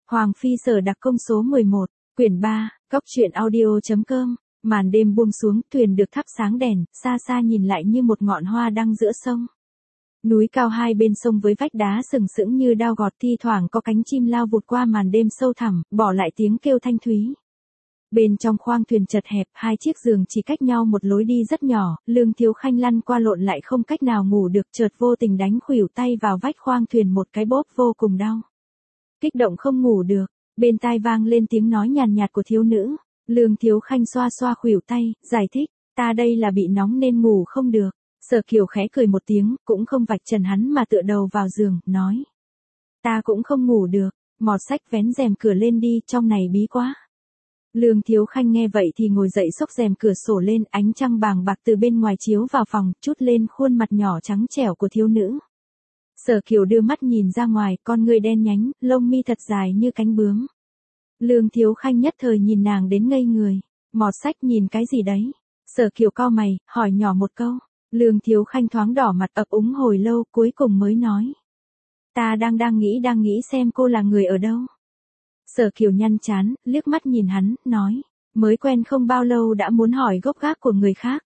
Hoàng Phi Sở Đặc Công số 11, quyển 3, Cốc truyện audio.com. Màn đêm buông xuống, thuyền được thắp sáng đèn, xa xa nhìn lại như một ngọn hoa đăng giữa sông. Núi cao hai bên sông với vách đá sừng sững như đao gọt, thi thoảng có cánh chim lao vụt qua màn đêm sâu thẳm, bỏ lại tiếng kêu thanh thúy. Bên trong khoang thuyền chật hẹp, hai chiếc giường chỉ cách nhau một lối đi rất nhỏ, Lương Thiếu Khanh lăn qua lộn lại không cách nào ngủ được, chợt vô tình đánh khuỷu tay vào vách khoang thuyền một cái bốp vô cùng đau. Kích động không ngủ được, bên tai vang lên tiếng nói nhàn nhạt của thiếu nữ. Lương Thiếu Khanh xoa xoa khuỷu tay, giải thích, ta đây là bị nóng nên ngủ không được. Sở Kiều khẽ cười một tiếng, cũng không vạch trần hắn mà tựa đầu vào giường, nói. Ta cũng không ngủ được, mọt sách vén rèm cửa lên đi, trong này bí quá. Lương Thiếu Khanh nghe vậy thì ngồi dậy xốc rèm cửa sổ lên, ánh trăng bàng bạc từ bên ngoài chiếu vào phòng, chút lên khuôn mặt nhỏ trắng trẻo của thiếu nữ. Sở Kiều đưa mắt nhìn ra ngoài, con người đen nhánh, lông mi thật dài như cánh bướm. Lương Thiếu Khanh nhất thời nhìn nàng đến ngây người. Mọt sách nhìn cái gì đấy? Sở Kiều cau mày, hỏi nhỏ một câu. Lương Thiếu Khanh thoáng đỏ mặt ấp úng hồi lâu, cuối cùng mới nói. Ta đang nghĩ xem cô là người ở đâu. Sở Kiều nhăn trán, liếc mắt nhìn hắn, nói. Mới quen không bao lâu đã muốn hỏi gốc gác của người khác.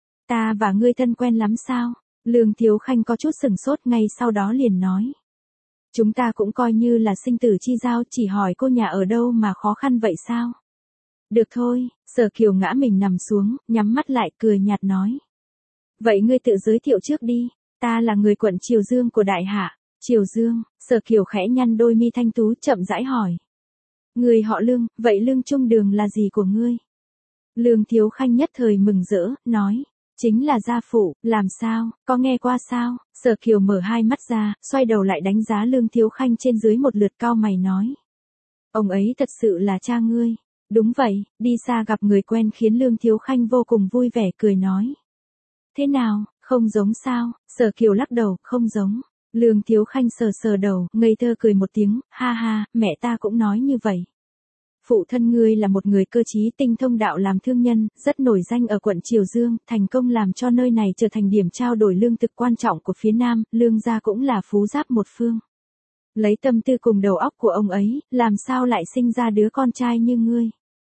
Ta và ngươi thân quen lắm sao? Lương Thiếu Khanh có chút sừng sốt, ngay sau đó liền nói. Chúng ta cũng coi như là sinh tử chi giao, chỉ hỏi cô nhà ở đâu mà khó khăn vậy sao? Được thôi, Sở Kiều ngã mình nằm xuống, nhắm mắt lại cười nhạt nói. Vậy ngươi tự giới thiệu trước đi, ta là người quận Triều Dương của Đại Hạ. Triều Dương, Sở Kiều khẽ nhăn đôi mi thanh tú chậm rãi hỏi. Người họ Lương, vậy Lương Trung Đường là gì của ngươi? Lương Thiếu Khanh nhất thời mừng rỡ, nói. Chính là gia phụ, làm sao, có nghe qua sao? Sở Kiều mở hai mắt ra, xoay đầu lại đánh giá Lương Thiếu Khanh trên dưới một lượt, cau mày nói. Ông ấy thật sự là cha ngươi. Đúng vậy, đi xa gặp người quen khiến Lương Thiếu Khanh vô cùng vui vẻ cười nói. Thế nào, không giống sao? Sở Kiều lắc đầu, không giống. Lương Thiếu Khanh sờ sờ đầu, ngây thơ cười một tiếng, ha ha, mẹ ta cũng nói như vậy. Phụ thân ngươi là một người cơ trí tinh thông đạo làm thương nhân, rất nổi danh ở quận Triều Dương, thành công làm cho nơi này trở thành điểm trao đổi lương thực quan trọng của phía Nam, Lương gia cũng là phú giáp một phương. Lấy tâm tư cùng đầu óc của ông ấy, làm sao lại sinh ra đứa con trai như ngươi?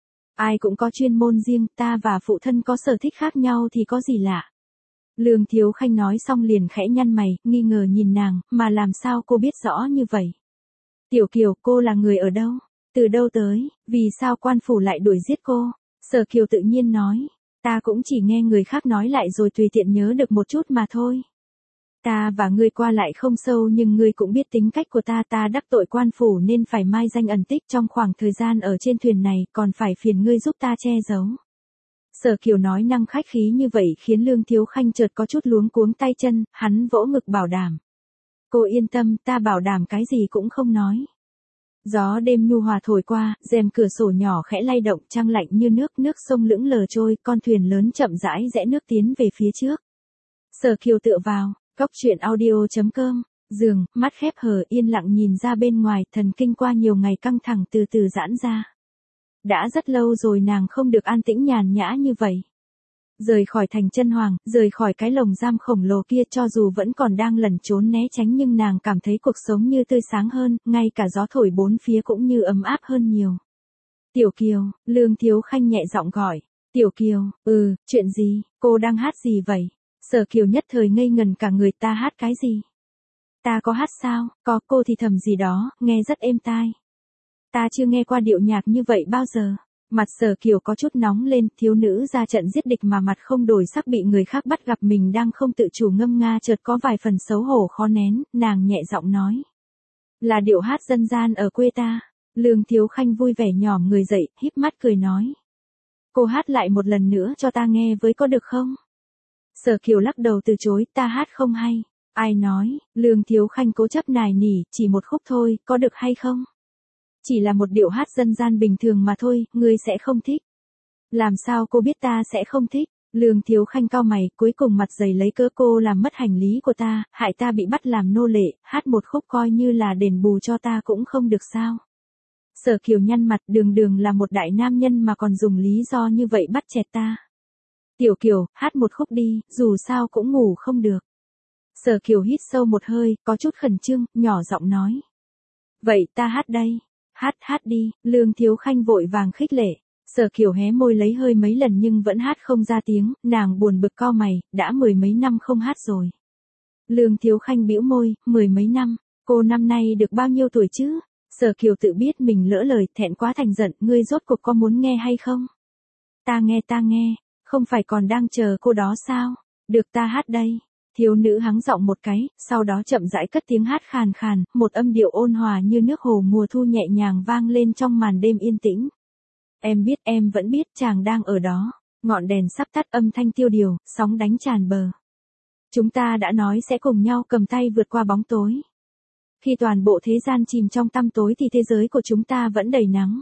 Ai cũng có chuyên môn riêng, ta và phụ thân có sở thích khác nhau thì có gì lạ. Lương Thiếu Khanh nói xong liền khẽ nhăn mày, nghi ngờ nhìn nàng, mà làm sao cô biết rõ như vậy? Tiểu Kiều, cô là người ở đâu? Từ đâu tới, vì sao quan phủ lại đuổi giết cô? Sở Kiều tự nhiên nói, ta cũng chỉ nghe người khác nói lại rồi tùy tiện nhớ được một chút mà thôi. Ta và ngươi qua lại không sâu nhưng ngươi cũng biết tính cách của ta đắc tội quan phủ nên phải mai danh ẩn tích trong khoảng thời gian ở trên thuyền này, còn phải phiền ngươi giúp ta che giấu. Sở Kiều nói năng khách khí như vậy khiến Lương Thiếu Khanh chợt có chút luống cuống tay chân, hắn vỗ ngực bảo đảm. Cô yên tâm, ta bảo đảm cái gì cũng không nói. Gió đêm nhu hòa thổi qua, rèm cửa sổ nhỏ khẽ lay động, trăng lạnh như nước sông lững lờ trôi, con thuyền lớn chậm rãi rẽ nước tiến về phía trước. Sở Kiều tựa vào, Cốc truyện audio.com, giường, mắt khép hờ yên lặng nhìn ra bên ngoài, thần kinh qua nhiều ngày căng thẳng từ từ giãn ra. Đã rất lâu rồi nàng không được an tĩnh nhàn nhã như vậy. Rời khỏi thành Chân Hoàng, rời khỏi cái lồng giam khổng lồ kia, cho dù vẫn còn đang lẩn trốn né tránh nhưng nàng cảm thấy cuộc sống như tươi sáng hơn, ngay cả gió thổi bốn phía cũng như ấm áp hơn nhiều. Tiểu Kiều, Lương Thiếu Khanh nhẹ giọng gọi. Tiểu Kiều, chuyện gì, cô đang hát gì vậy? Sở Kiều nhất thời ngây ngần cả người, ta hát cái gì? Ta có hát sao? Có, cô thì thầm gì đó, nghe rất êm tai. Ta chưa nghe qua điệu nhạc như vậy bao giờ. Mặt Sở Kiều có chút nóng lên, thiếu nữ ra trận giết địch mà mặt không đổi sắc bị người khác bắt gặp mình đang không tự chủ ngâm nga, chợt có vài phần xấu hổ khó nén, nàng nhẹ giọng nói. Là điệu hát dân gian ở quê ta. Lương Thiếu Khanh vui vẻ nhỏm người dậy, híp mắt cười nói. Cô hát lại một lần nữa cho ta nghe với có được không? Sở Kiều lắc đầu từ chối, ta hát không hay. Ai nói? Lương Thiếu Khanh cố chấp nài nỉ, chỉ một khúc thôi, có được hay không? Chỉ là một điệu hát dân gian bình thường mà thôi, ngươi sẽ không thích. Làm sao cô biết ta sẽ không thích? Lương Thiếu Khanh cau mày, cuối cùng mặt dày lấy cớ cô làm mất hành lý của ta, hại ta bị bắt làm nô lệ, hát một khúc coi như là đền bù cho ta cũng không được sao? Sở Kiều nhăn mặt, đường là một đại nam nhân mà còn dùng lý do như vậy bắt chẹt ta. Tiểu Kiều, hát một khúc đi, dù sao cũng ngủ không được. Sở Kiều hít sâu một hơi, có chút khẩn trương, nhỏ giọng nói. Vậy ta hát đây. Hát hát đi, Lương Thiếu Khanh vội vàng khích lệ. Sở Kiều hé môi lấy hơi mấy lần nhưng vẫn hát không ra tiếng, nàng buồn bực cau mày, đã 10 mấy năm không hát rồi. Lương Thiếu Khanh bĩu môi, 10 mấy năm, cô năm nay được bao nhiêu tuổi chứ? Sở Kiều tự biết mình lỡ lời, thẹn quá thành giận, ngươi rốt cuộc có muốn nghe hay không? Ta nghe, không phải còn đang chờ cô đó sao? Được ta hát đây. Thiếu nữ hắng giọng một cái, sau đó chậm rãi cất tiếng hát khàn khàn, một âm điệu ôn hòa như nước hồ mùa thu nhẹ nhàng vang lên trong màn đêm yên tĩnh. Em biết, em vẫn biết chàng đang ở đó. Ngọn đèn sắp tắt, âm thanh tiêu điều, sóng đánh tràn bờ. Chúng ta đã nói sẽ cùng nhau cầm tay vượt qua bóng tối. Khi toàn bộ thế gian chìm trong tăm tối thì thế giới của chúng ta vẫn đầy nắng.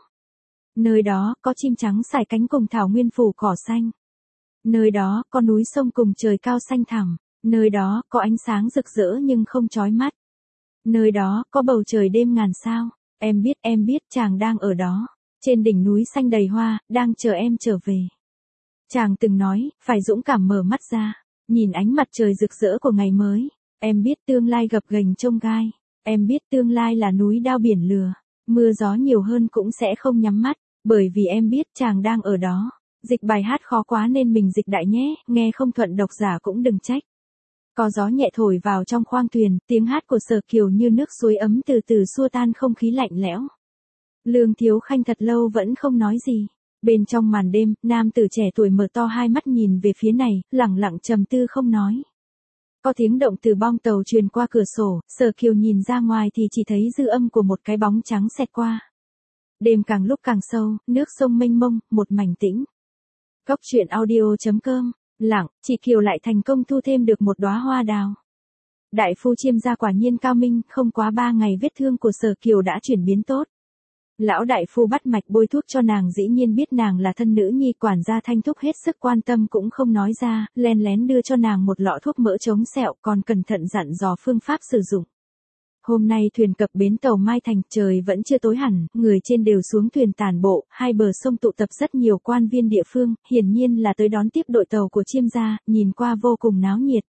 Nơi đó có chim trắng sải cánh cùng thảo nguyên phủ cỏ xanh. Nơi đó có núi sông cùng trời cao xanh thẳm. Nơi đó có ánh sáng rực rỡ nhưng không chói mắt. Nơi đó có bầu trời đêm ngàn sao. Em biết chàng đang ở đó. Trên đỉnh núi xanh đầy hoa, đang chờ em trở về. Chàng từng nói, phải dũng cảm mở mắt ra, nhìn ánh mặt trời rực rỡ của ngày mới. Em biết tương lai gập ghềnh chông gai. Em biết tương lai là núi đao biển lửa. Mưa gió nhiều hơn cũng sẽ không nhắm mắt, bởi vì em biết chàng đang ở đó. Dịch bài hát khó quá nên mình dịch đại nhé, nghe không thuận độc giả cũng đừng trách. Có gió nhẹ thổi vào trong khoang thuyền, tiếng hát của Sở Kiều như nước suối ấm từ từ xua tan không khí lạnh lẽo. Lương Thiếu Khanh thật lâu vẫn không nói gì. Bên trong màn đêm, nam tử trẻ tuổi mở to hai mắt nhìn về phía này, lẳng lặng trầm tư không nói. Có tiếng động từ bong tàu truyền qua cửa sổ, Sở Kiều nhìn ra ngoài thì chỉ thấy dư âm của một cái bóng trắng xẹt qua. Đêm càng lúc càng sâu, nước sông mênh mông, một mảnh tĩnh. Cốc truyện audio.com, lặng, chị Kiều lại thành công thu thêm được một đóa hoa đào. Đại phu Chiêm gia quả nhiên cao minh, không quá 3 ngày vết thương của Sở Kiều đã chuyển biến tốt. Lão đại phu bắt mạch bôi thuốc cho nàng, dĩ nhiên biết nàng là thân nữ nhi, quản gia Thanh Thúc hết sức quan tâm cũng không nói ra, len lén đưa cho nàng một lọ thuốc mỡ chống sẹo, còn cẩn thận dặn dò phương pháp sử dụng. Hôm nay thuyền cập bến tàu Mai Thành, trời vẫn chưa tối hẳn, người trên đều xuống thuyền tản bộ, hai bờ sông tụ tập rất nhiều quan viên địa phương, hiển nhiên là tới đón tiếp đội tàu của Chiêm gia, nhìn qua vô cùng náo nhiệt.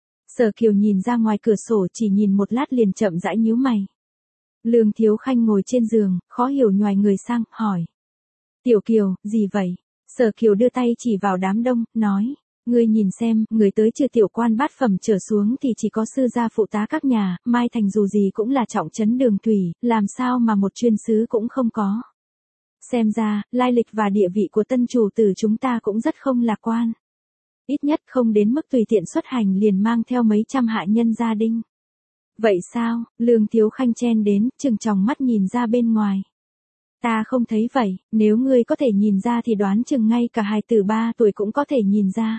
Sở Kiều nhìn ra ngoài cửa sổ, chỉ nhìn một lát liền chậm rãi nhíu mày. Lương Thiếu Khanh ngồi trên giường, khó hiểu nhoài người sang, hỏi. Tiểu Kiều, gì vậy? Sở Kiều đưa tay chỉ vào đám đông, nói. Ngươi nhìn xem, người tới trừ tiểu quan bát phẩm trở xuống thì chỉ có sư gia phụ tá các nhà, Mai Thành dù gì cũng là trọng trấn đường thủy, làm sao mà một chuyên sứ cũng không có. Xem ra, lai lịch và địa vị của tân chủ tử chúng ta cũng rất không lạc quan. Ít nhất không đến mức tùy tiện xuất hành liền mang theo mấy trăm hạ nhân gia đình. Vậy sao? Lương Thiếu Khanh chen đến, trừng tròng mắt nhìn ra bên ngoài. Ta không thấy vậy, nếu ngươi có thể nhìn ra thì đoán chừng ngay cả hài tử 3 tuổi cũng có thể nhìn ra.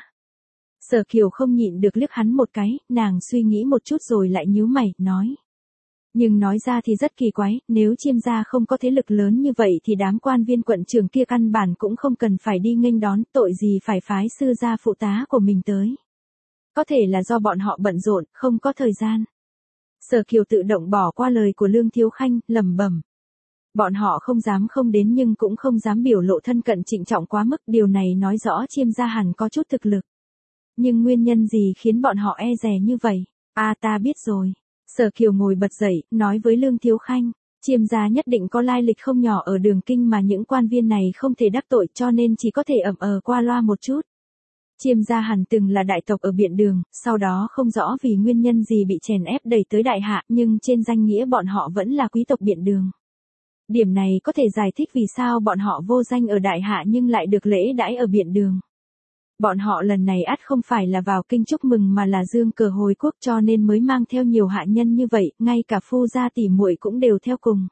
Sở Kiều không nhịn được liếc hắn một cái, nàng suy nghĩ một chút rồi lại nhíu mày, nói. Nhưng nói ra thì rất kỳ quái, nếu Chiêm gia không có thế lực lớn như vậy thì đám quan viên quận trưởng kia căn bản cũng không cần phải đi nghênh đón, tội gì phải phái sư gia phụ tá của mình tới. Có thể là do bọn họ bận rộn, không có thời gian. Sở Kiều tự động bỏ qua lời của Lương Thiếu Khanh, lẩm bẩm. Bọn họ không dám không đến nhưng cũng không dám biểu lộ thân cận trịnh trọng quá mức, điều này nói rõ Chiêm gia hẳn có chút thực lực. Nhưng nguyên nhân gì khiến bọn họ e dè như vậy? Ta biết rồi. Sở Kiều ngồi bật dậy, nói với Lương Thiếu Khanh. Chiêm gia nhất định có lai lịch không nhỏ ở Đường Kinh mà những quan viên này không thể đắc tội, cho nên chỉ có thể ẩm qua loa một chút. Chiêm gia hẳn từng là đại tộc ở Biện Đường, sau đó không rõ vì nguyên nhân gì bị chèn ép đẩy tới đại hạ, nhưng trên danh nghĩa bọn họ vẫn là quý tộc Biện Đường. Điểm này có thể giải thích vì sao bọn họ vô danh ở đại hạ nhưng lại được lễ đãi ở Biện Đường. Bọn họ lần này ắt không phải là vào kinh chúc mừng mà là dương cờ hồi quốc, cho nên mới mang theo nhiều hạ nhân như vậy, ngay cả phu gia tỷ muội cũng đều theo cùng.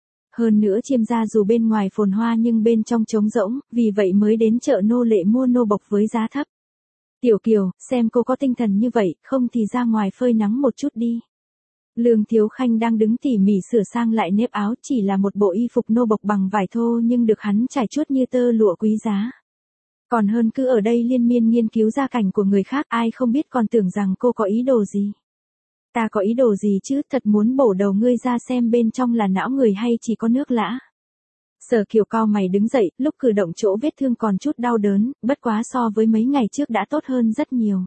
Hơn nữa Chiêm gia dù bên ngoài phồn hoa nhưng bên trong trống rỗng, vì vậy mới đến chợ nô lệ mua nô bộc với giá thấp. Tiểu Kiều, xem cô có tinh thần như vậy, không thì ra ngoài phơi nắng một chút đi. Lương Thiếu Khanh đang đứng tỉ mỉ sửa sang lại nếp áo, chỉ là một bộ y phục nô bộc bằng vải thô nhưng được hắn trải chuốt như tơ lụa quý giá. Còn hơn cứ ở đây liên miên nghiên cứu gia cảnh của người khác, ai không biết còn tưởng rằng cô có ý đồ gì. Ta có ý đồ gì chứ, thật muốn bổ đầu ngươi ra xem bên trong là não người hay chỉ có nước lã. Sở Kiều cao mày đứng dậy, lúc cử động chỗ vết thương còn chút đau đớn, bất quá so với mấy ngày trước đã tốt hơn rất nhiều.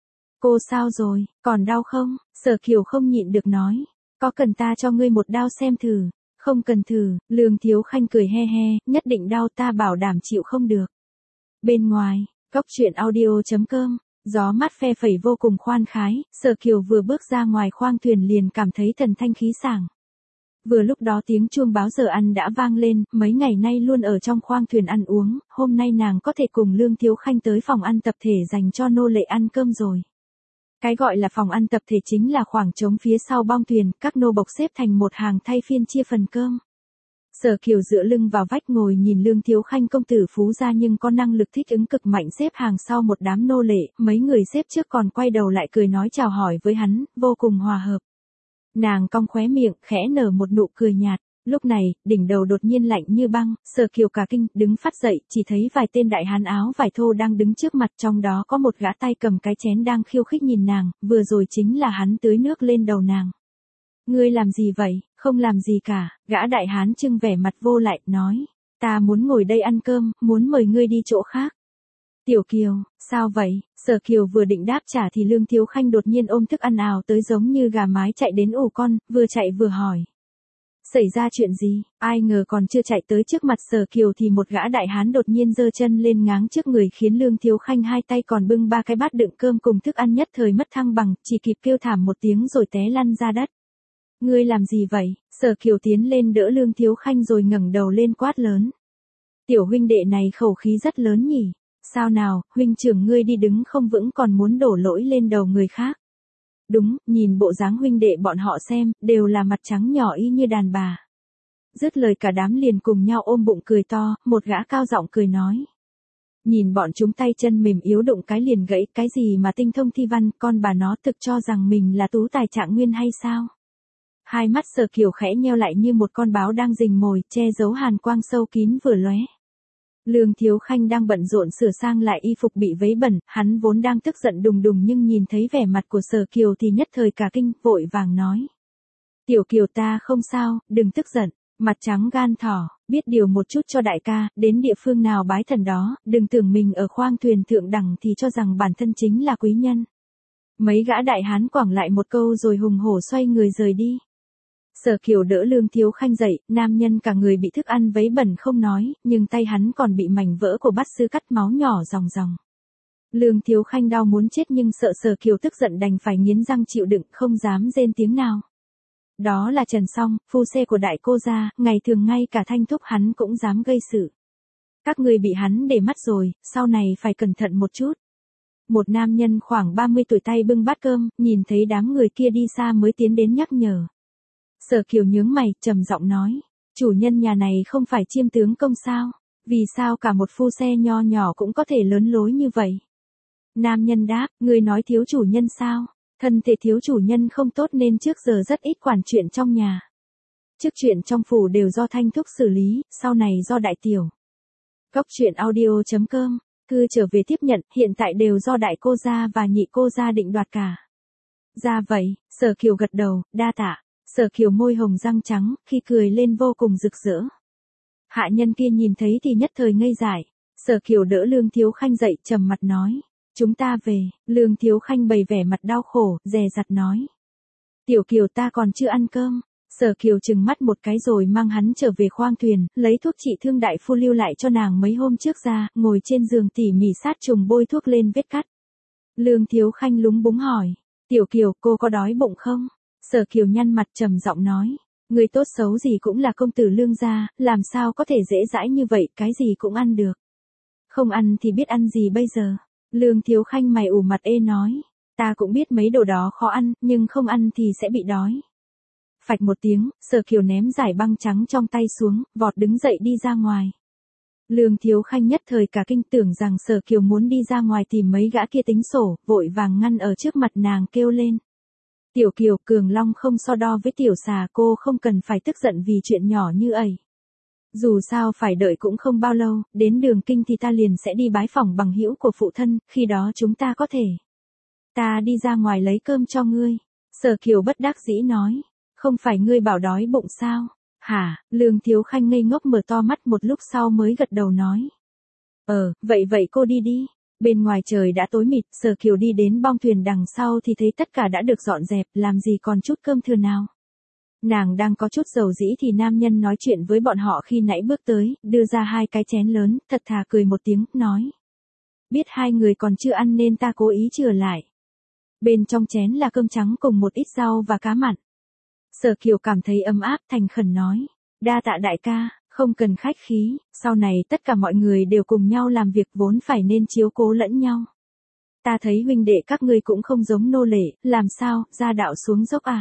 Cô sao rồi, còn đau không? Sở Kiều không nhịn được nói. Có cần ta cho ngươi một đao xem thử? Không cần thử, Lương Thiếu Khanh cười he he, nhất định đau ta bảo đảm chịu không được. Bên ngoài, cóc truyện audio.com, gió mát phe phẩy vô cùng khoan khái, Sở Kiều vừa bước ra ngoài khoang thuyền liền cảm thấy thần thanh khí sảng. Vừa lúc đó tiếng chuông báo giờ ăn đã vang lên, mấy ngày nay luôn ở trong khoang thuyền ăn uống, hôm nay nàng có thể cùng Lương Thiếu Khanh tới phòng ăn tập thể dành cho nô lệ ăn cơm rồi. Cái gọi là phòng ăn tập thể chính là khoảng trống phía sau bong thuyền, các nô bộc xếp thành một hàng thay phiên chia phần cơm. Sở Kiều dựa lưng vào vách ngồi nhìn Lương Thiếu Khanh công tử phú gia nhưng có năng lực thích ứng cực mạnh xếp hàng sau một đám nô lệ, mấy người xếp trước còn quay đầu lại cười nói chào hỏi với hắn, vô cùng hòa hợp. Nàng cong khóe miệng, khẽ nở một nụ cười nhạt. Lúc này, đỉnh đầu đột nhiên lạnh như băng, Sở Kiều cả kinh, đứng phát dậy, chỉ thấy vài tên đại hán áo vải thô đang đứng trước mặt, trong đó có một gã tay cầm cái chén đang khiêu khích nhìn nàng, vừa rồi chính là hắn tưới nước lên đầu nàng. Ngươi làm gì vậy? Không làm gì cả, gã đại hán trưng vẻ mặt vô lại, nói. Ta muốn ngồi đây ăn cơm, muốn mời ngươi đi chỗ khác. Tiểu Kiều, sao vậy? Sở Kiều vừa định đáp trả thì Lương Thiếu Khanh đột nhiên ôm thức ăn ào tới giống như gà mái chạy đến ổ con, vừa chạy vừa hỏi. Xảy ra chuyện gì? Ai ngờ còn chưa chạy tới trước mặt Sở Kiều thì một gã đại hán đột nhiên giơ chân lên ngáng trước người khiến Lương Thiếu Khanh hai tay còn bưng ba cái bát đựng cơm cùng thức ăn nhất thời mất thăng bằng, chỉ kịp kêu thảm một tiếng rồi té lăn ra đất. Ngươi làm gì vậy? Sở Kiều tiến lên đỡ Lương Thiếu Khanh rồi ngẩng đầu lên quát lớn. Tiểu huynh đệ này khẩu khí rất lớn nhỉ? Sao nào, huynh trưởng ngươi đi đứng không vững còn muốn đổ lỗi lên đầu người khác. Đúng, nhìn bộ dáng huynh đệ bọn họ xem, đều là mặt trắng nhỏ y như đàn bà. Dứt lời cả đám liền cùng nhau ôm bụng cười to, một gã cao giọng cười nói. Nhìn bọn chúng tay chân mềm yếu đụng cái liền gãy, cái gì mà tinh thông thi văn, con bà nó thực cho rằng mình là tú tài trạng nguyên hay sao? Hai mắt Sở Kiều khẽ nheo lại như một con báo đang rình mồi, che giấu hàn quang sâu kín vừa lóe. Lương Thiếu Khanh đang bận rộn sửa sang lại y phục bị vấy bẩn, hắn vốn đang tức giận đùng đùng nhưng nhìn thấy vẻ mặt của Sở Kiều thì nhất thời cả kinh, vội vàng nói. Tiểu Kiều ta không sao, đừng tức giận, mặt trắng gan thỏ, biết điều một chút cho đại ca, đến địa phương nào bái thần đó, đừng tưởng mình ở khoang thuyền thượng đẳng thì cho rằng bản thân chính là quý nhân. Mấy gã đại hán quẳng lại một câu rồi hùng hổ xoay người rời đi. Sở Kiều đỡ Lương Thiếu Khanh dậy, nam nhân cả người bị thức ăn vấy bẩn không nói, nhưng tay hắn còn bị mảnh vỡ của bát sư cắt máu nhỏ ròng ròng. Lương Thiếu Khanh đau muốn chết nhưng sợ Sở Kiều tức giận đành phải nghiến răng chịu đựng, không dám rên tiếng nào. Đó là Trần Song, phu xe của đại cô gia, ngày thường ngay cả Thanh thúc hắn cũng dám gây sự. Các người bị hắn để mắt rồi, sau này phải cẩn thận một chút. Một nam nhân khoảng 30 tuổi tay bưng bát cơm, nhìn thấy đám người kia đi xa mới tiến đến nhắc nhở. Sở Kiều nhướng mày, trầm giọng nói, chủ nhân nhà này không phải chiêm tướng công sao? Vì sao cả một phu xe nho nhỏ cũng có thể lớn lối như vậy? Nam nhân đáp, người nói thiếu chủ nhân sao? Thân thể thiếu chủ nhân không tốt nên trước giờ rất ít quản chuyện trong nhà. Trước chuyện trong phủ đều do Thanh thúc xử lý, sau này do đại tiểu. Cóc truyện audio.com, cứ trở về tiếp nhận, hiện tại đều do đại cô gia và nhị cô gia định đoạt cả. Ra vậy, Sở Kiều gật đầu, đa tạ. Sở Kiều môi hồng răng trắng, khi cười lên vô cùng rực rỡ. Hạ nhân kia nhìn thấy thì nhất thời ngây dại. Sở Kiều đỡ Lương Thiếu Khanh dậy, trầm mặt nói. Chúng ta về. Lương Thiếu Khanh bày vẻ mặt đau khổ, dè dặt nói. Tiểu Kiều ta còn chưa ăn cơm. Sở Kiều trừng mắt một cái rồi mang hắn trở về khoang thuyền, lấy thuốc trị thương đại phu lưu lại cho nàng mấy hôm trước ra, ngồi trên giường tỉ mỉ sát trùng bôi thuốc lên vết cắt. Lương Thiếu Khanh lúng búng hỏi. Tiểu Kiều, cô có đói bụng không? Sở Kiều nhăn mặt trầm giọng nói, người tốt xấu gì cũng là công tử Lương gia, làm sao có thể dễ dãi như vậy, cái gì cũng ăn được. Không ăn thì biết ăn gì bây giờ? Lương Thiếu Khanh mày ủ mặt ê nói, ta cũng biết mấy đồ đó khó ăn, nhưng không ăn thì sẽ bị đói. Phạch một tiếng, Sở Kiều ném giải băng trắng trong tay xuống, vọt đứng dậy đi ra ngoài. Lương Thiếu Khanh nhất thời cả kinh tưởng rằng Sở Kiều muốn đi ra ngoài tìm mấy gã kia tính sổ, vội vàng ngăn ở trước mặt nàng kêu lên. Tiểu Kiều, Cường Long không so đo với tiểu xà, cô không cần phải tức giận vì chuyện nhỏ như ấy. Dù sao phải đợi cũng không bao lâu, đến Đường Kinh thì ta liền sẽ đi bái phỏng bằng hữu của phụ thân, khi đó chúng ta có thể. Ta đi ra ngoài lấy cơm cho ngươi. Sở Kiều bất đắc dĩ nói, không phải ngươi bảo đói bụng sao? Hả? Lương Thiếu Khanh ngây ngốc mở to mắt một lúc sau mới gật đầu nói. Vậy cô đi đi. Bên ngoài trời đã tối mịt, Sở Kiều đi đến bong thuyền đằng sau thì thấy tất cả đã được dọn dẹp, làm gì còn chút cơm thừa nào. Nàng đang có chút dầu dĩ thì nam nhân nói chuyện với bọn họ khi nãy bước tới, đưa ra 2 cái chén lớn, thật thà cười một tiếng, nói. Biết 2 người còn chưa ăn nên ta cố ý chừa lại. Bên trong chén là cơm trắng cùng một ít rau và cá mặn. Sở Kiều cảm thấy ấm áp, thành khẩn nói. Đa tạ đại ca, không cần khách khí, sau này tất cả mọi người đều cùng nhau làm việc vốn phải nên chiếu cố lẫn nhau. Ta thấy huynh đệ các ngươi cũng không giống nô lệ, làm sao, gia đạo xuống dốc à?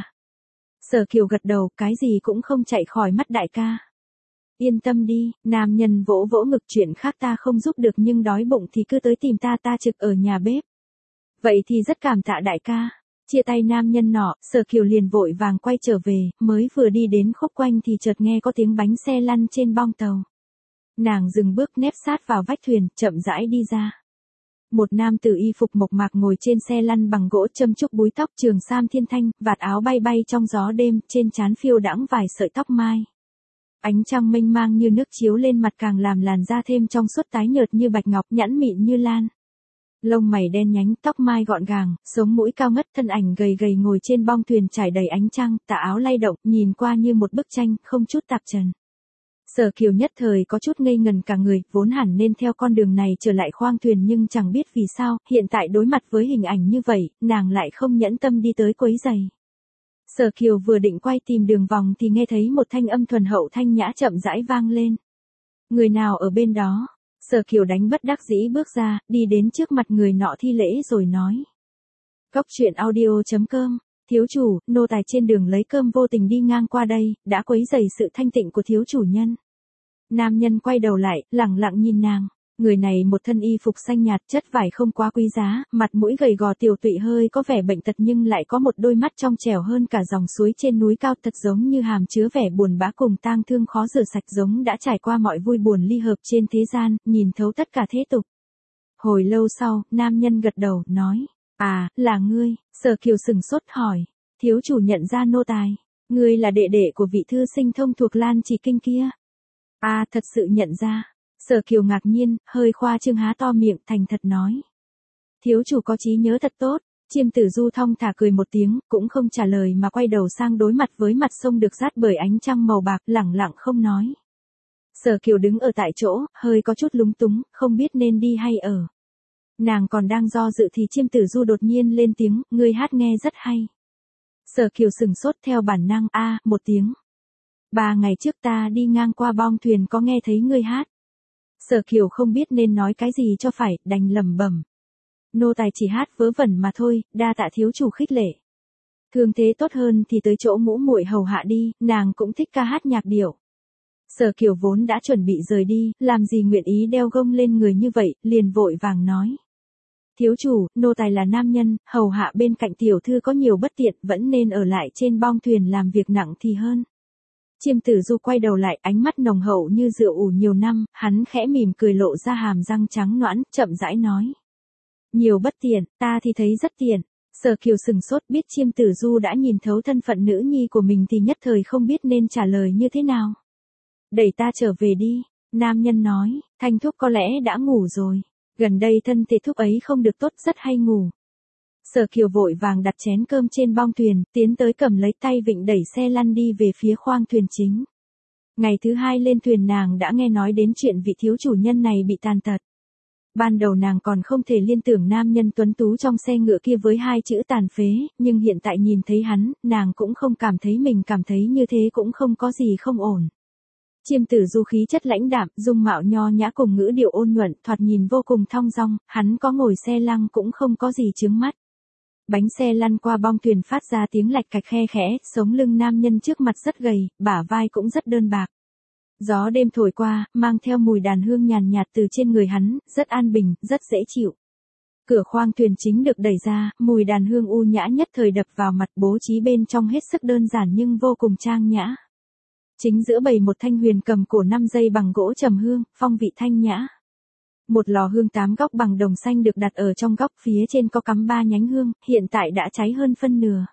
Sở Kiều gật đầu, cái gì cũng không chạy khỏi mắt đại ca. Yên tâm đi, nam nhân vỗ vỗ ngực, chuyện khác ta không giúp được nhưng đói bụng thì cứ tới tìm ta trực ở nhà bếp. Vậy thì rất cảm tạ đại ca. Chia tay nam nhân nọ, Sở Kiều liền vội vàng quay trở về, mới vừa đi đến khúc quanh thì chợt nghe có tiếng bánh xe lăn trên bong tàu. Nàng dừng bước nép sát vào vách thuyền, chậm rãi đi ra. Một nam tử y phục mộc mạc ngồi trên xe lăn bằng gỗ, châm chúc búi tóc trường sam thiên thanh, vạt áo bay bay trong gió đêm, trên trán phiêu đãng vài sợi tóc mai. Ánh trăng mênh mang như nước chiếu lên mặt càng làm làn da thêm trong suốt tái nhợt như bạch ngọc, nhẵn mịn như lan. Lông mày đen nhánh, tóc mai gọn gàng, sống mũi cao ngất, thân ảnh gầy gầy ngồi trên bong thuyền trải đầy ánh trăng, tà áo lay động, nhìn qua như một bức tranh, không chút tạp trần. Sở Kiều nhất thời có chút ngây ngần cả người, vốn hẳn nên theo con đường này trở lại khoang thuyền nhưng chẳng biết vì sao, hiện tại đối mặt với hình ảnh như vậy, nàng lại không nhẫn tâm đi tới quấy giày. Sở Kiều vừa định quay tìm đường vòng thì nghe thấy một thanh âm thuần hậu thanh nhã chậm rãi vang lên. Người nào ở bên đó? Sở Kiều đánh bất đắc dĩ bước ra, đi đến trước mặt người nọ thi lễ rồi nói. Cốc truyện audio.com, thiếu chủ, nô tài trên đường lấy cơm vô tình đi ngang qua đây, đã quấy rầy sự thanh tịnh của thiếu chủ nhân. Nam nhân quay đầu lại, lẳng lặng nhìn nàng. Người này một thân y phục xanh nhạt, chất vải không quá quý giá, mặt mũi gầy gò tiều tụy, hơi có vẻ bệnh tật nhưng lại có một đôi mắt trong trẻo hơn cả dòng suối trên núi cao, thật giống như hàm chứa vẻ buồn bã cùng tang thương khó rửa sạch, giống đã trải qua mọi vui buồn ly hợp trên thế gian, nhìn thấu tất cả thế tục. Hồi lâu sau, nam nhân gật đầu, nói, à, là ngươi. Sở Kiều sừng sốt hỏi, thiếu chủ nhận ra nô tài, ngươi là đệ đệ của vị thư sinh thông thuộc Lan Chỉ Kinh kia. À, thật sự nhận ra. Sở Kiều ngạc nhiên, hơi khoa trương há to miệng, thành thật nói. Thiếu chủ có trí nhớ thật tốt. Chiêm Tử Du thong thả cười một tiếng, cũng không trả lời mà quay đầu sang đối mặt với mặt sông được dát bởi ánh trăng màu bạc, lẳng lặng không nói. Sở Kiều đứng ở tại chỗ, hơi có chút lúng túng, không biết nên đi hay ở. Nàng còn đang do dự thì Chiêm Tử Du đột nhiên lên tiếng, ngươi hát nghe rất hay. Sở Kiều sừng sốt theo bản năng, một tiếng. 3 ngày trước ta đi ngang qua bong thuyền có nghe thấy ngươi hát. Sở Kiều không biết nên nói cái gì cho phải, đành lẩm bẩm. Nô tài chỉ hát vớ vẩn mà thôi, đa tạ thiếu chủ khích lệ. Thương thế tốt hơn thì tới chỗ ngũ muội hầu hạ đi, nàng cũng thích ca hát nhạc điệu. Sở Kiều vốn đã chuẩn bị rời đi, làm gì nguyện ý đeo gông lên người như vậy, liền vội vàng nói. Thiếu chủ, nô tài là nam nhân, hầu hạ bên cạnh tiểu thư có nhiều bất tiện, vẫn nên ở lại trên bong thuyền làm việc nặng thì hơn. Chiêm Tử Du quay đầu lại, ánh mắt nồng hậu như rượu ủ nhiều năm, hắn khẽ mỉm cười lộ ra hàm răng trắng nõn, chậm rãi nói. Nhiều bất tiện, ta thì thấy rất tiện. Sở Kiều sừng sốt, biết Chiêm Tử Du đã nhìn thấu thân phận nữ nhi của mình thì nhất thời không biết nên trả lời như thế nào. Đẩy ta trở về đi, nam nhân nói, Thanh thúc có lẽ đã ngủ rồi. Gần đây thân thể thúc ấy không được tốt, rất hay ngủ. Sở Kiều vội vàng đặt chén cơm trên bong thuyền, tiến tới cầm lấy tay vịnh đẩy xe lăn đi về phía khoang thuyền chính. Ngày thứ 2 lên thuyền nàng đã nghe nói đến chuyện vị thiếu chủ nhân này bị tàn tật. Ban đầu nàng còn không thể liên tưởng nam nhân tuấn tú trong xe ngựa kia với 2 chữ tàn phế, nhưng hiện tại nhìn thấy hắn, nàng cũng không cảm thấy mình cảm thấy như thế cũng không có gì không ổn. Chiêm Tử Du khí chất lãnh đạm, dung mạo nho nhã cùng ngữ điệu ôn nhuận, thoạt nhìn vô cùng thong dong, hắn có ngồi xe lăng cũng không có gì chướng mắt. Bánh xe lăn qua bong thuyền phát ra tiếng lạch cạch khe khẽ, sống lưng nam nhân trước mặt rất gầy, bả vai cũng rất đơn bạc. Gió đêm thổi qua, mang theo mùi đàn hương nhàn nhạt từ trên người hắn, rất an bình, rất dễ chịu. Cửa khoang thuyền chính được đẩy ra, mùi đàn hương u nhã nhất thời đập vào mặt, bố trí bên trong hết sức đơn giản nhưng vô cùng trang nhã. Chính giữa bày một thanh huyền cầm cổ 5 dây bằng gỗ trầm hương, phong vị thanh nhã. Một lò hương 8 góc bằng đồng xanh được đặt ở trong góc, phía trên có cắm 3 nhánh hương, hiện tại đã cháy hơn phân nửa.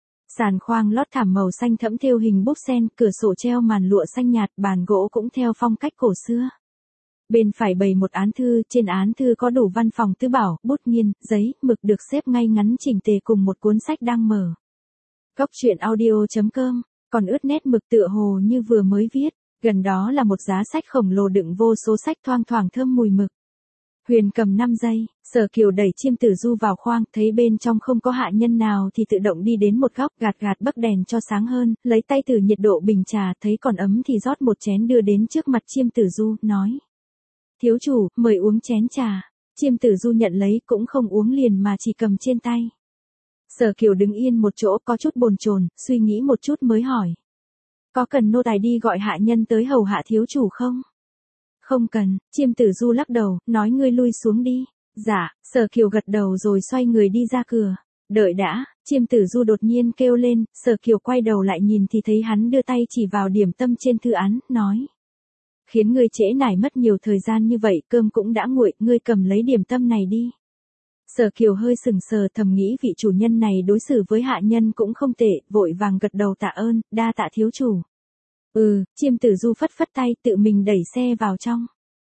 Sàn khoang lót thảm màu xanh thẫm thêu hình búp sen, cửa sổ treo màn lụa xanh nhạt, bàn gỗ cũng theo phong cách cổ xưa. Bên phải bày một án thư, trên án thư có đủ văn phòng tứ bảo, bút nghiên, giấy, mực được xếp ngay ngắn chỉnh tề cùng một cuốn sách đang mở. Cốc truyện audio.com còn ướt nét mực tựa hồ như vừa mới viết, gần đó là một giá sách khổng lồ đựng vô số sách thoang thoảng thơm mùi mực. Huyền cầm 5 giây, Sở Kiều đẩy Chiêm Tử Du vào khoang, thấy bên trong không có hạ nhân nào thì tự động đi đến một góc, gạt bấc đèn cho sáng hơn, lấy tay thử nhiệt độ bình trà, thấy còn ấm thì rót một chén đưa đến trước mặt Chiêm Tử Du, nói: "Thiếu chủ, mời uống chén trà." Chiêm Tử Du nhận lấy, cũng không uống liền mà chỉ cầm trên tay. Sở Kiều đứng yên một chỗ có chút bồn chồn, suy nghĩ một chút mới hỏi: "Có cần nô tài đi gọi hạ nhân tới hầu hạ thiếu chủ không?" "Không cần." Chiêm Tử Du lắc đầu, nói: "Ngươi lui xuống đi." "Dạ." Sở Kiều gật đầu rồi xoay người đi ra cửa. "Đợi đã." Chiêm Tử Du đột nhiên kêu lên, Sở Kiều quay đầu lại nhìn thì thấy hắn đưa tay chỉ vào điểm tâm trên thư án, nói: "Khiến ngươi trễ nải mất nhiều thời gian như vậy, cơm cũng đã nguội, ngươi cầm lấy điểm tâm này đi." Sở Kiều hơi sừng sờ, thầm nghĩ vị chủ nhân này đối xử với hạ nhân cũng không tệ, vội vàng gật đầu tạ ơn, đa tạ thiếu chủ. Chiêm Tử Du phất phất tay, tự mình đẩy xe vào trong.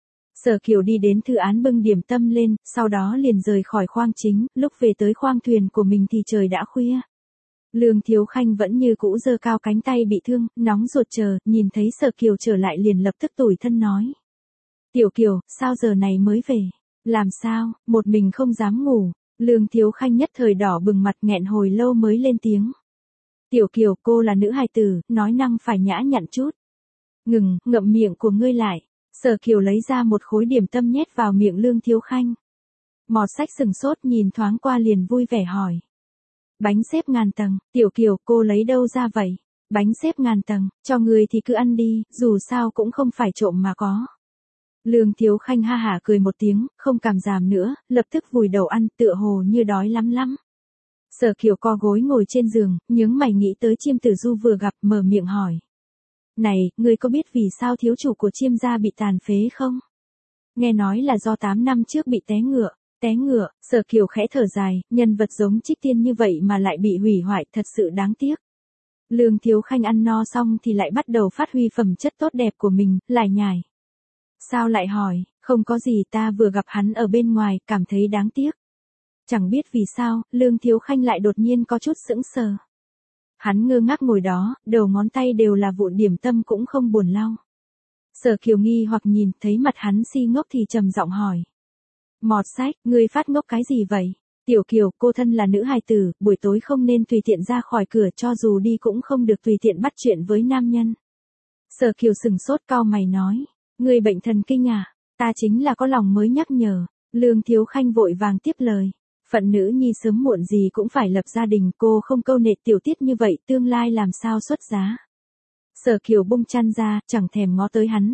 Sở Kiều đi đến thư án bưng điểm tâm lên, sau đó liền rời khỏi khoang chính, lúc về tới khoang thuyền của mình thì trời đã khuya. Lương Thiếu Khanh vẫn như cũ giơ cao cánh tay bị thương, nóng ruột chờ, nhìn thấy Sở Kiều trở lại liền lập tức tủi thân nói: "Tiểu Kiều, sao giờ này mới về? Làm sao, một mình không dám ngủ?" Lương Thiếu Khanh nhất thời đỏ bừng mặt, nghẹn hồi lâu mới lên tiếng: "Tiểu Kiều, cô là nữ hài tử, nói năng phải nhã nhặn chút." "Ngừng, ngậm miệng của ngươi lại." Sở Kiều lấy ra một khối điểm tâm nhét vào miệng Lương Thiếu Khanh. Mọt Sách sừng sốt nhìn thoáng qua liền vui vẻ hỏi: "Bánh xếp ngàn tầng." "Tiểu Kiều, cô lấy đâu ra vậy?" "Bánh xếp ngàn tầng, cho người thì cứ ăn đi, dù sao cũng không phải trộm mà có." Lương Thiếu Khanh ha hả cười một tiếng, không cảm giảm nữa, lập tức vùi đầu ăn, tựa hồ như đói lắm lắm. Sở Kiều co gối ngồi trên giường, nhướng mày nghĩ tới Chiêm Tử Du vừa gặp, mở miệng hỏi: "Này, ngươi có biết vì sao thiếu chủ của Chiêm gia bị tàn phế không?" "Nghe nói là do 8 năm trước bị té ngựa." "Té ngựa?" Sở Kiều khẽ thở dài, nhân vật giống Trích Tiên như vậy mà lại bị hủy hoại, thật sự đáng tiếc. Lương Thiếu Khanh ăn no xong thì lại bắt đầu phát huy phẩm chất tốt đẹp của mình, lải nhải: "Sao lại hỏi?" "Không có gì, ta vừa gặp hắn ở bên ngoài, cảm thấy đáng tiếc." Chẳng biết vì sao, Lương Thiếu Khanh lại đột nhiên có chút sững sờ. Hắn ngơ ngác ngồi đó, đầu ngón tay đều là vụn điểm tâm cũng không buồn lau. Sở Kiều nghi hoặc nhìn, thấy mặt hắn si ngốc thì trầm giọng hỏi: "Mọt Sách, ngươi phát ngốc cái gì vậy?" "Tiểu Kiều, cô thân là nữ hài tử, buổi tối không nên tùy tiện ra khỏi cửa, cho dù đi cũng không được tùy tiện bắt chuyện với nam nhân." Sở Kiều sừng sốt cau mày nói: "Ngươi bệnh thần kinh à?" "Ta chính là có lòng mới nhắc nhở." Lương Thiếu Khanh vội vàng tiếp lời: "Phận nữ nhi sớm muộn gì cũng phải lập gia đình, cô không câu nệ tiểu tiết như vậy, tương lai làm sao xuất giá." Sở Kiều bung chăn ra, chẳng thèm ngó tới hắn,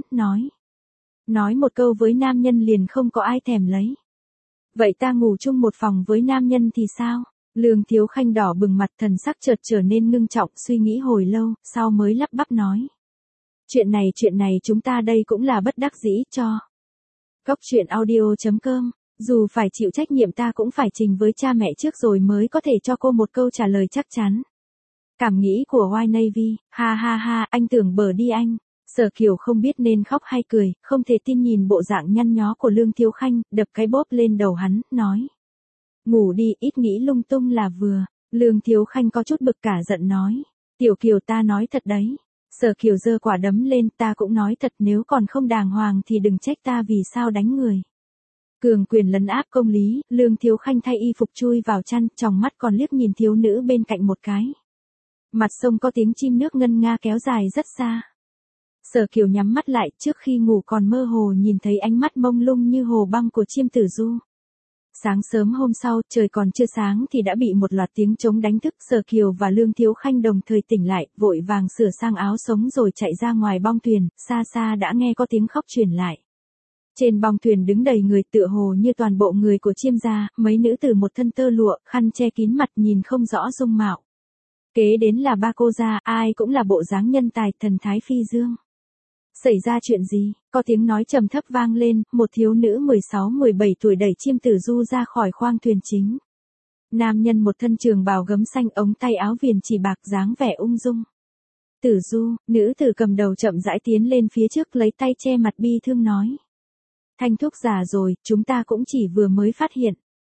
nói một câu với nam nhân liền không có ai thèm lấy. "Vậy ta ngủ chung một phòng với nam nhân thì sao?" Lương Thiếu Khanh đỏ bừng mặt, thần sắc chợt trở nên ngưng trọng, suy nghĩ hồi lâu, sau mới lắp bắp nói: Chuyện này chúng ta đây cũng là bất đắc dĩ cho." Góc truyện audio.com, dù phải chịu trách nhiệm ta cũng phải trình với cha mẹ trước rồi mới có thể cho cô một câu trả lời chắc chắn. Cảm nghĩ của White Navy, ha ha ha, anh tưởng bờ đi anh. Sở Kiều không biết nên khóc hay cười, không thể tin nhìn bộ dạng nhăn nhó của Lương Thiếu Khanh, đập cái bóp lên đầu hắn, nói: "Ngủ đi, ít nghĩ lung tung là vừa." Lương Thiếu Khanh có chút bực cả giận nói: "Tiểu Kiều, ta nói thật đấy." Sở Kiều giơ quả đấm lên, "Ta cũng nói thật, nếu còn không đàng hoàng thì đừng trách ta vì sao đánh người." Cường quyền lấn áp công lý, Lương Thiếu Khanh thay y phục chui vào chăn, tròng mắt còn liếc nhìn thiếu nữ bên cạnh một cái. Mặt sông có tiếng chim nước ngân nga kéo dài rất xa. Sở Kiều nhắm mắt lại, trước khi ngủ còn mơ hồ nhìn thấy ánh mắt mông lung như hồ băng của Chiêm Tử Du. Sáng sớm hôm sau, trời còn chưa sáng thì đã bị một loạt tiếng trống đánh thức. Sở Kiều và Lương Thiếu Khanh đồng thời tỉnh lại, vội vàng sửa sang áo sống rồi chạy ra ngoài bong thuyền, xa xa đã nghe có tiếng khóc truyền lại. Trên bong thuyền đứng đầy người, tựa hồ như toàn bộ người của Chiêm gia, mấy nữ tử một thân tơ lụa, khăn che kín mặt nhìn không rõ dung mạo. Kế đến là ba cô gia, ai cũng là bộ dáng nhân tài, thần thái phi dương. Xảy ra chuyện gì? Có tiếng nói trầm thấp vang lên, một thiếu nữ 16-17 tuổi đẩy Chiêm Tử Du ra khỏi khoang thuyền chính. Nam nhân một thân trường bào gấm xanh, ống tay áo viền chỉ bạc, dáng vẻ ung dung. "Tử Du." Nữ tử cầm đầu chậm rãi tiến lên phía trước, lấy tay che mặt bi thương nói: "Thanh thúc già rồi, chúng ta cũng chỉ vừa mới phát hiện."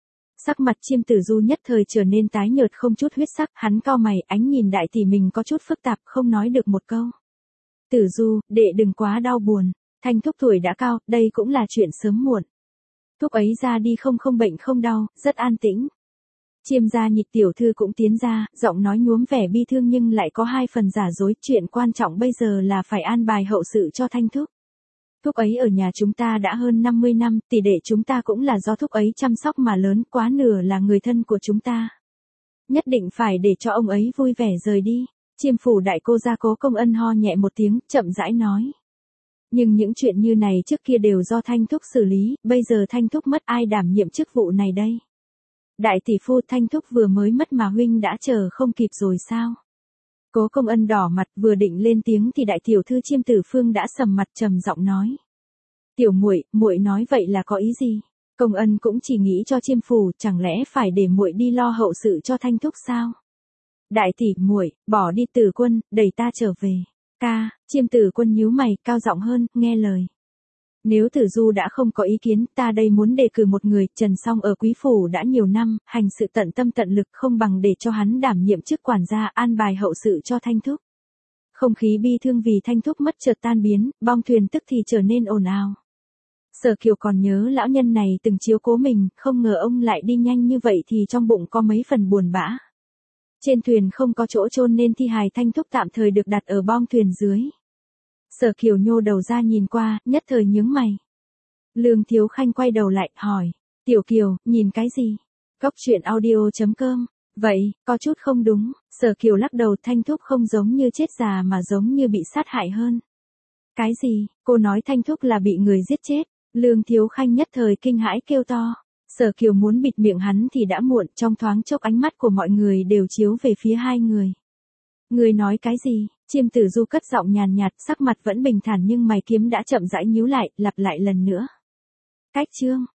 Sắc mặt Chiêm Tử Du nhất thời trở nên tái nhợt không chút huyết sắc, hắn cau mày, ánh nhìn đại tỷ mình có chút phức tạp, không nói được một câu. Tử Du, đệ đừng quá đau buồn, Thanh thúc tuổi đã cao, đây cũng là chuyện sớm muộn. Thúc ấy ra đi không bệnh không đau, rất an tĩnh. Chiêm gia Nhịch tiểu thư cũng tiến ra, giọng nói nhuốm vẻ bi thương nhưng lại có hai phần giả dối, chuyện quan trọng bây giờ là phải an bài hậu sự cho Thanh thúc. Thúc ấy ở nhà chúng ta đã hơn 50 năm, tỷ đệ chúng ta cũng là do thúc ấy chăm sóc mà lớn, quá nửa là người thân của chúng ta. Nhất định phải để cho ông ấy vui vẻ rời đi. Chiêm phủ đại cô gia Cố Công Ân ho nhẹ một tiếng, chậm rãi nói. Nhưng những chuyện như này trước kia đều do Thanh thúc xử lý, bây giờ Thanh thúc mất ai đảm nhiệm chức vụ này đây? Đại tỷ phu, Thanh thúc vừa mới mất mà huynh đã chờ không kịp rồi sao? Cố Công Ân đỏ mặt, vừa định lên tiếng thì đại tiểu thư Chiêm Tử Phương đã sầm mặt trầm giọng nói. Tiểu muội, muội nói vậy là có ý gì? Công Ân cũng chỉ nghĩ cho Chiêm phủ, chẳng lẽ phải để muội đi lo hậu sự cho Thanh thúc sao? Đại tỷ, muội, bỏ đi Tử Quân, đẩy ta trở về. Ca, Chiêm Tử Quân nhíu mày, cao giọng hơn, nghe lời. Nếu Tử Du đã không có ý kiến, ta đây muốn đề cử một người, Trần Song ở quý phủ đã nhiều năm, hành sự tận tâm tận lực, không bằng để cho hắn đảm nhiệm chức quản gia, an bài hậu sự cho Thanh thúc. Không khí bi thương vì Thanh thúc mất chợt tan biến, bong thuyền tức thì trở nên ồn ào. Sở Kiều còn nhớ lão nhân này từng chiếu cố mình, không ngờ ông lại đi nhanh như vậy thì trong bụng có mấy phần buồn bã. Trên thuyền không có chỗ chôn nên thi hài Thanh thúc tạm thời được đặt ở bong thuyền dưới. Sở Kiều nhô đầu ra nhìn qua, nhất thời nhướng mày. Lương Thiếu Khanh quay đầu lại, hỏi. Tiểu Kiều, nhìn cái gì? Góc truyện audio.com. Vậy, có chút không đúng. Sở Kiều lắc đầu, Thanh thúc không giống như chết già mà giống như bị sát hại hơn. Cái gì? Cô nói Thanh thúc là bị người giết chết. Lương Thiếu Khanh nhất thời kinh hãi kêu to. Sở Kiều muốn bịt miệng hắn thì đã muộn, trong thoáng chốc ánh mắt của mọi người đều chiếu về phía hai người. Người nói cái gì? Chiêm Tử Du cất giọng nhàn nhạt, sắc mặt vẫn bình thản nhưng mày kiếm đã chậm rãi nhíu lại, lặp lại lần nữa. Cách chương.